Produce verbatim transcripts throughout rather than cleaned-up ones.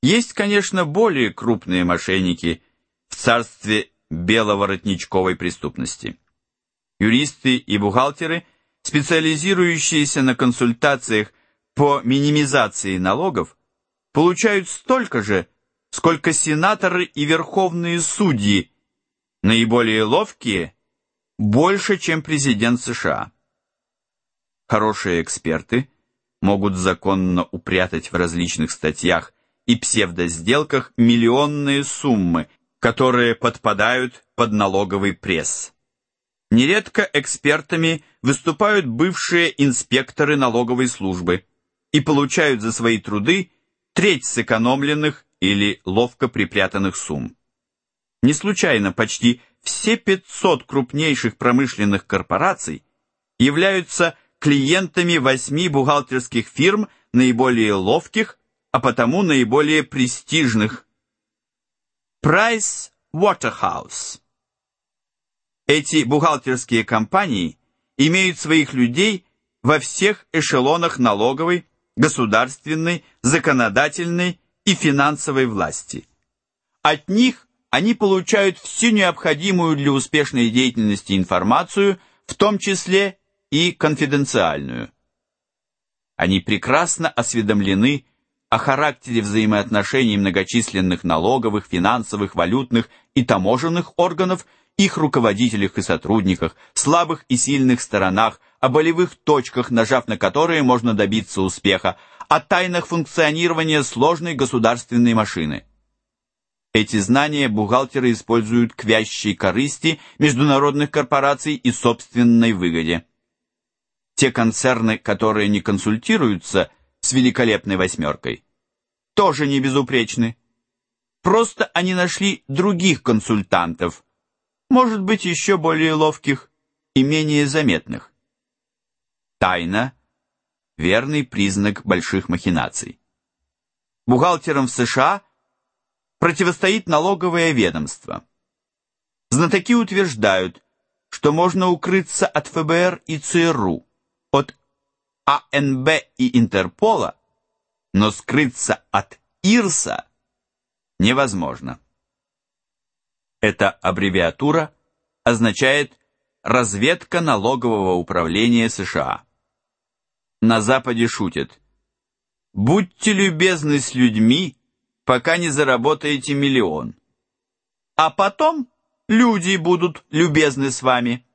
Есть, конечно, более крупные мошенники в царстве беловоротничковой преступности. Юристы и бухгалтеры, специализирующиеся на консультациях по минимизации налогов, получают столько же, сколько сенаторы и верховные судьи, наиболее ловкие, больше, чем президент США. Хорошие эксперты могут законно упрятать в различных статьях и псевдосделках миллионные суммы, которые подпадают под налоговый пресс. Нередко экспертами выступают бывшие инспекторы налоговой службы и получают за свои труды треть сэкономленных или ловко припрятанных сумм. Не случайно почти все пятьсот крупнейших промышленных корпораций являются клиентами восьми бухгалтерских фирм, наиболее ловких, а потому наиболее престижных. Price Waterhouse. Эти бухгалтерские компании имеют своих людей во всех эшелонах налоговой, государственной, законодательной и финансовой власти. От них они получают всю необходимую для успешной деятельности информацию, в том числе и конфиденциальную. Они прекрасно осведомлены о характере взаимоотношений многочисленных налоговых, финансовых, валютных и таможенных органов, их руководителях и сотрудниках, слабых и сильных сторонах, о болевых точках, нажав на которые можно добиться успеха, о тайнах функционирования сложной государственной машины. Эти знания бухгалтеры используют к вящей корысти международных корпораций и собственной выгоде. Те концерны, которые не консультируются с великолепной восьмеркой, тоже не безупречны. Просто они нашли других консультантов, может быть, еще более ловких и менее заметных. Тайна – верный признак больших махинаций. Бухгалтерам в США противостоит налоговое ведомство. Знатоки утверждают, что можно укрыться от эф бэ эр и цэ эр у, от а эн бэ и Интерпола, но скрыться от ай эр эс а невозможно. Эта аббревиатура означает «Разведка налогового управления США». На Западе шутят: «Будьте любезны с людьми, пока не заработаете миллион, а потом люди будут любезны с вами».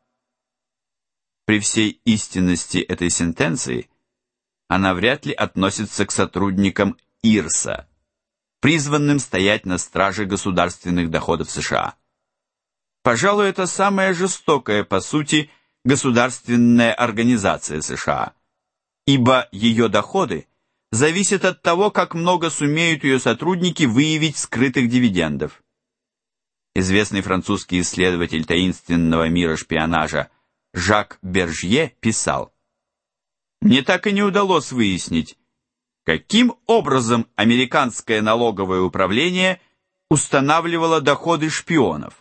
При всей истинности этой сентенции она вряд ли относится к сотрудникам ай эр эс а, призванным стоять на страже государственных доходов США. Пожалуй, это самая жестокая, по сути, государственная организация США, ибо ее доходы зависят от того, как много сумеют ее сотрудники выявить скрытых дивидендов. Известный французский исследователь таинственного мира шпионажа Жак Бержье писал: «Мне так и не удалось выяснить, каким образом американское налоговое управление устанавливало доходы шпионов.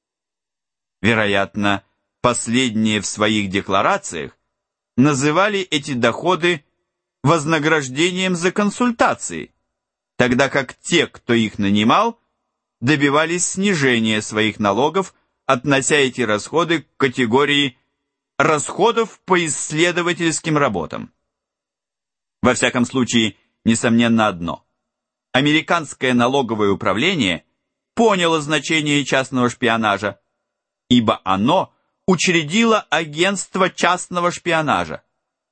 Вероятно, последние в своих декларациях называли эти доходы вознаграждением за консультации, тогда как те, кто их нанимал, добивались снижения своих налогов, относя эти расходы к категории расходов по исследовательским работам». Во всяком случае, несомненно одно: американское налоговое управление поняло значение частного шпионажа, ибо оно учредило агентство частного шпионажа.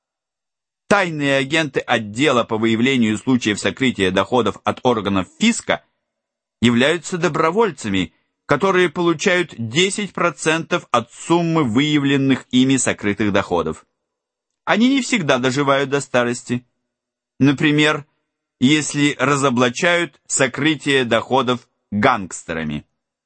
Тайные агенты отдела по выявлению случаев сокрытия доходов от органов фиска являются добровольцами, которые получают десять процентов от суммы выявленных ими сокрытых доходов. Они не всегда доживают до старости. Например, если разоблачают сокрытие доходов гангстерами.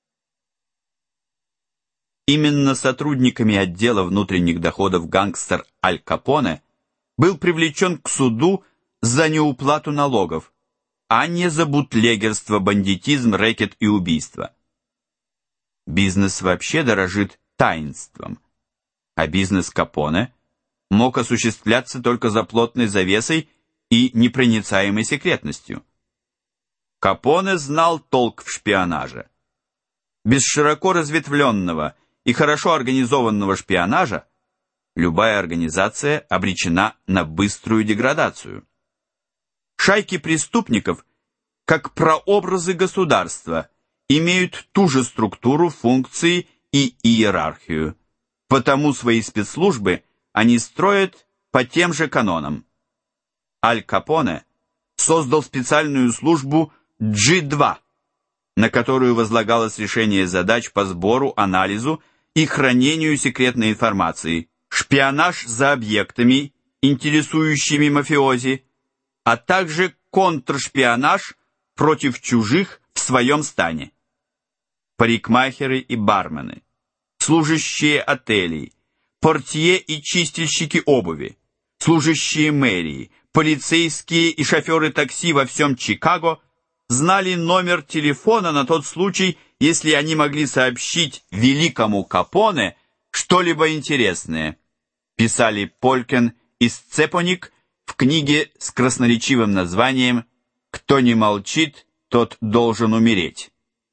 Именно сотрудниками отдела внутренних доходов гангстер Аль Капоне был привлечен к суду за неуплату налогов, а не за бутлегерство, бандитизм, рэкет и убийство. Бизнес вообще дорожит таинством, а бизнес Капоне мог осуществляться только за плотной завесой и непроницаемой секретностью. Капоне знал толк в шпионаже. Без широко разветвленного и хорошо организованного шпионажа любая организация обречена на быструю деградацию. Шайки преступников, как прообразы государства, имеют ту же структуру, функции и иерархию. Потому свои спецслужбы они строят по тем же канонам. Аль Капоне создал специальную службу джи два, на которую возлагалось решение задач по сбору, анализу и хранению секретной информации, шпионаж за объектами, интересующими мафиози, а также контршпионаж против чужих в своем стане. Парикмахеры и бармены, служащие отелей, портье и чистильщики обуви, служащие мэрии, полицейские и шоферы такси во всем Чикаго знали номер телефона на тот случай, если они могли сообщить великому Капоне что-либо интересное, писали Полькин и Сцепоник в книге с красноречивым названием «Кто не молчит, тот должен умереть».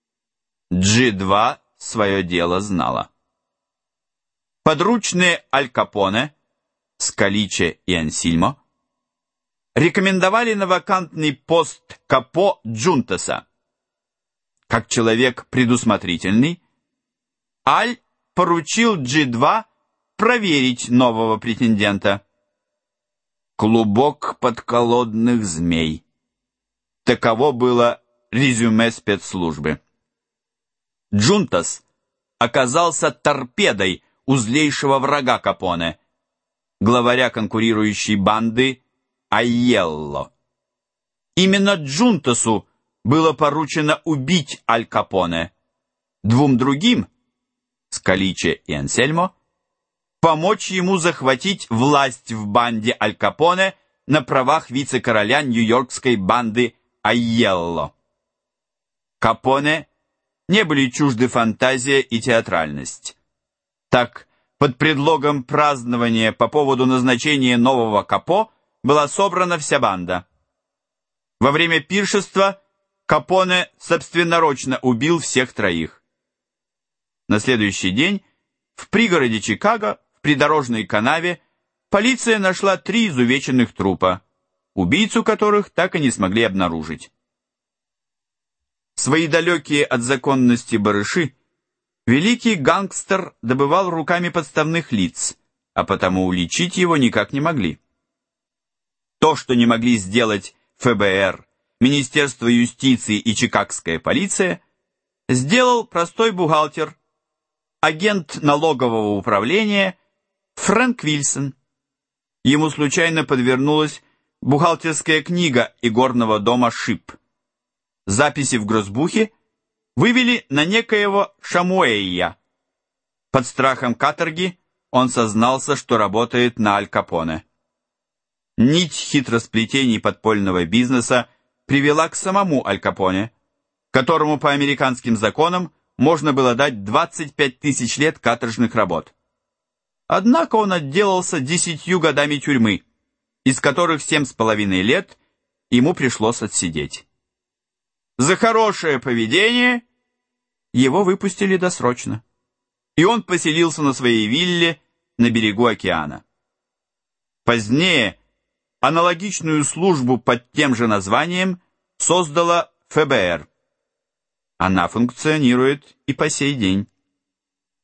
джи два свое дело знала. Подручные Аль Капоне, Скаличе и Ансильмо, рекомендовали на вакантный пост Капо Джунтаса. Как человек предусмотрительный, Аль поручил джи два проверить нового претендента. Клубок подколодных змей. Таково было резюме спецслужбы. Джунтас оказался торпедой у злейшего врага Капоне, главаря конкурирующей банды Айелло. Именно Джунтасу было поручено убить Аль Капоне, двум другим, Скаличе и Ансельмо, помочь ему захватить власть в банде Аль Капоне на правах вице-короля нью-йоркской банды Айелло. Капоне не были чужды фантазия и театральность. Так, под предлогом празднования по поводу назначения нового Капо была собрана вся банда. Во время пиршества Капоне собственноручно убил всех троих. На следующий день в пригороде Чикаго, в придорожной канаве, полиция нашла три изувеченных трупа, убийцу которых так и не смогли обнаружить. Свои далекие от законности барыши великий гангстер добывал руками подставных лиц, а потому уличить его никак не могли. То, что не могли сделать эф бэ эр, Министерство юстиции и Чикагская полиция, сделал простой бухгалтер, агент налогового управления Фрэнк Вильсон. Ему случайно подвернулась бухгалтерская книга игорного дома Шип. Записи в грозбухе вывели на некоего Шамуэя. Под страхом каторги он сознался, что работает на Аль Капоне. Нить хитросплетений подпольного бизнеса привела к самому Аль Капоне, которому по американским законам можно было дать двадцать пять тысяч лет каторжных работ. Однако он отделался десятью годами тюрьмы, из которых семь с половиной лет ему пришлось отсидеть. За хорошее поведение его выпустили досрочно, и он поселился на своей вилле на берегу океана. Позднее аналогичную службу под тем же названием создала эф бэ эр. Она функционирует и по сей день.